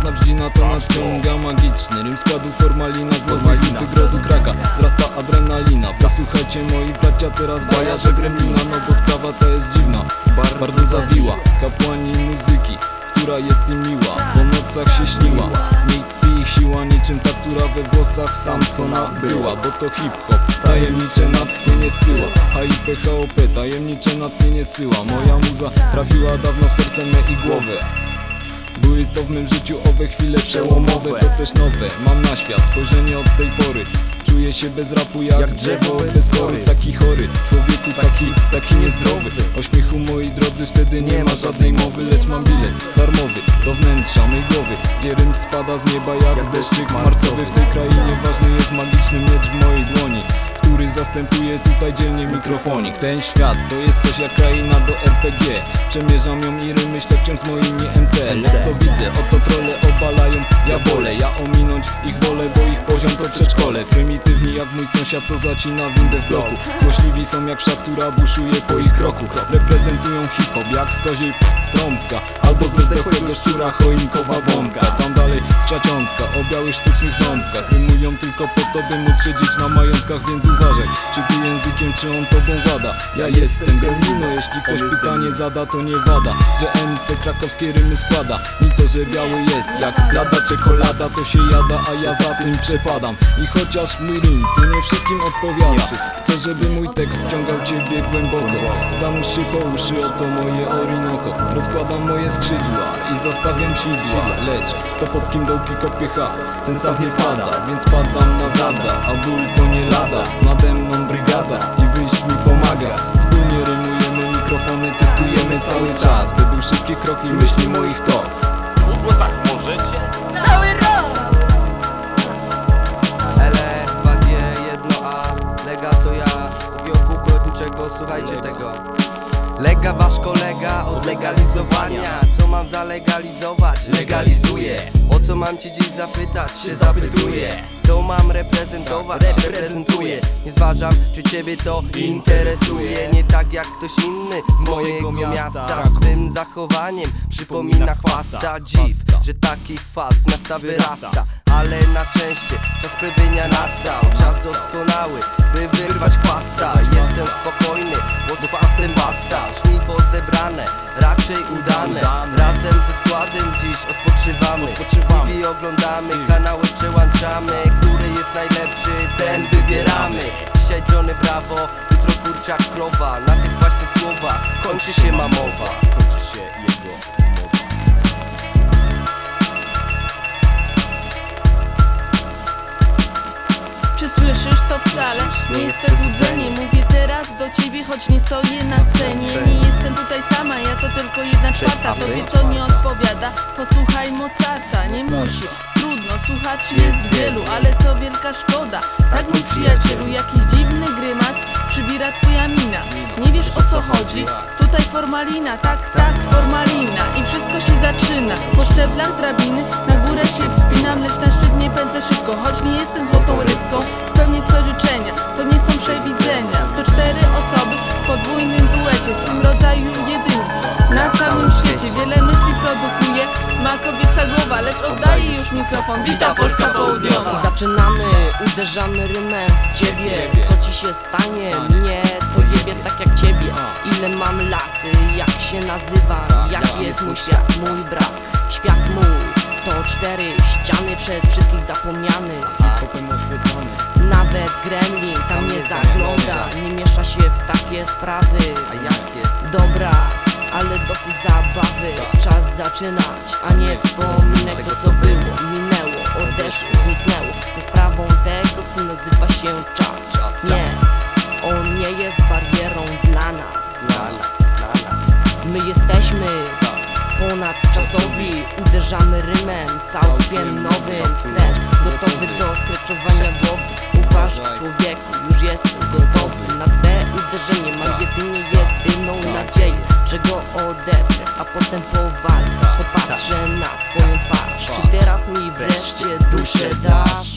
Żadna brzdzina to nadciąga magiczny rym składu formalina. Z nowych tygrodu kraka wzrasta adrenalina. Posłuchajcie moi bracia teraz bajarze gremlina. No bo sprawa ta jest dziwna, bardzo zawiła. Kapłani muzyki, która jest im miła, po nocach się śniła. W niej tkwi ich siła, niczym ta, która we włosach Samsona była. Bo to hip-hop, tajemnicze natchnienie syła. HIP-HOP, tajemnicze natchnienie syła. Moja muza trafiła dawno w serce me i głowę. Były to w mym życiu owe chwile przełomowe. To też nowe, mam na świat spojrzenie od tej pory. Czuję się bez rapu jak drzewo bez kory. Taki chory, człowieku taki niezdrowy. O śmiechu moi drodzy wtedy nie ma żadnej mowy. Lecz mam bilet darmowy do wnętrza mej głowy, gdzie rym spada z nieba jak deszczyk marcowy. W tej krainie ważny jest magiczny miecz w mojej dłoni, który zastępuje tutaj dzielnie mikrofonik. Ten świat to jest coś jak kraina do RPG. Przemierzam ją i myślę wciąż z moimi MCL. Co widzę, oto trolle obalają, ja bolę. Ja ominąć ich wolę, bo ich poziom to przedszkole. Prymitywni jak mój sąsiad, co zacina windę w bloku. Złośliwi są jak wszak, która buszuje po ich kroku. Reprezentują hip-hop jak z koziej trąbka, albo ze zdechłego szczura choinkowa bombka. Tam dalej skrzaczątka o białych sztucznych ząbkach. Rymują tylko po to, by móc siedzieć na majątkach, więc uważaj, czy ty językiem, czy on tobą wada. Ja jestem gremlino, jeśli ktoś pytanie zada, to nie wada, że MC krakowskie rymy składa. Ni to, że biały jest jak lada czekolada, to się jada, a ja za tym przepadam. I chociaż mój rym tu nie wszystkim odpowiada, chcę, żeby mój tekst wciągał ciebie głęboko. Zanurz się po uszy, oto moje Orinoco. Rozkładam moje skrzydła i zostawiam sidła. Lecz kto pod kim dołki kopie ten sam nie pada, więc padam na zada. A ból to nie lada, nade mną brygada i wyjść mi pomaga. Wspólnie rymujemy, mikrofony testujemy cały czas, by był szybki krok i myśli moich to. Bo tak możecie? Cały rok! L2G 1A, lega to ja, biorku kłodniczego, słuchajcie tego. Lega wasz kolega od legalizowania. Co mam zalegalizować? Legalizuję. O co mam cię dziś zapytać? Się zapytuję. Co mam reprezentować? Reprezentuję. Nie zważam, czy ciebie to interesuje. Nie tak jak ktoś inny z mojego miasta. Swym zachowaniem przypomina chwasta. Dziw, że takich faz miasta wyrasta. Ale na szczęście czas pywienia nastał. Czas doskonały, by wyrwać chwasta. Jestem spokojny, bo z chwastem basta. Żniwo zebrane, raczej udane. Razem ze składem dziś odpoczywamy. TV oglądamy, kanały przełączamy. Który jest najlepszy, ten wybieramy. Dzisiaj Johnny Bravo, jutro kurczak krowa. Na tych właśnie słowach kończy się mamowa. Kończy się jego mowa. Czy słyszysz to wcale? Nie jest to złudzenie. Mówię teraz do ciebie, choć nie stoję na scenie. Nie jestem tutaj sama, ja to tylko 1/4. Tobie to nie odpowiada, posłuchaj Mozarta. Nie musi, trudno, słuchaczy jest wielu, ale to wielka szkoda. Tak mój przyjacielu, jakiś dziwny grymas przybiera twoja mina. Nie wiesz o co chodzi? Tutaj formalina, tak, formalina. I wszystko się zaczyna po szczeblach drabiny. Na górę się wspinam, lecz na szczyt nie pędzę szybko. Choć nie jestem złotą rybką, spełnię twoje życzenia. To nie są przewidzenia, to 4 osoby w podwójnym duecie, w swym rodzaju jedynym na całym świecie. Wiele myśli produkuje ma kobieca głowa, lecz oddaję już mikrofon. Wita Polska Południowa. Zaczynamy, uderzamy rymem w ciebie. Co ci się stanie? Mnie to jebie tak jak ciebie. Ile mam lat, jak się nazywam, jaki jest mój świat, mój brat. Świat mój to 4 ściany, przez wszystkich zapomniany. Hip-hopem oświetlony. Nawet gremlin tam nie zagląda, nie miesza się w takie sprawy. A jakie? Dobra, ale dosyć zabawy. Czas zaczynać, a nie wspominać to co było, minęło, odeszło, zniknęło. Za sprawą tego co nazywa się czas. Nie, on nie jest barierą dla nas. My jesteśmy ponadczasowi, uderzamy rymem całkiem nowym. Skręt gotowy do skreczowania głowy. Uważaj człowieku, już jestem gotowy na twe uderzenie. Mam jedyną nadzieję, że go odeprę, a potem powalę. Popatrzę na twoją twarz. Czy teraz mi wreszcie duszę dasz?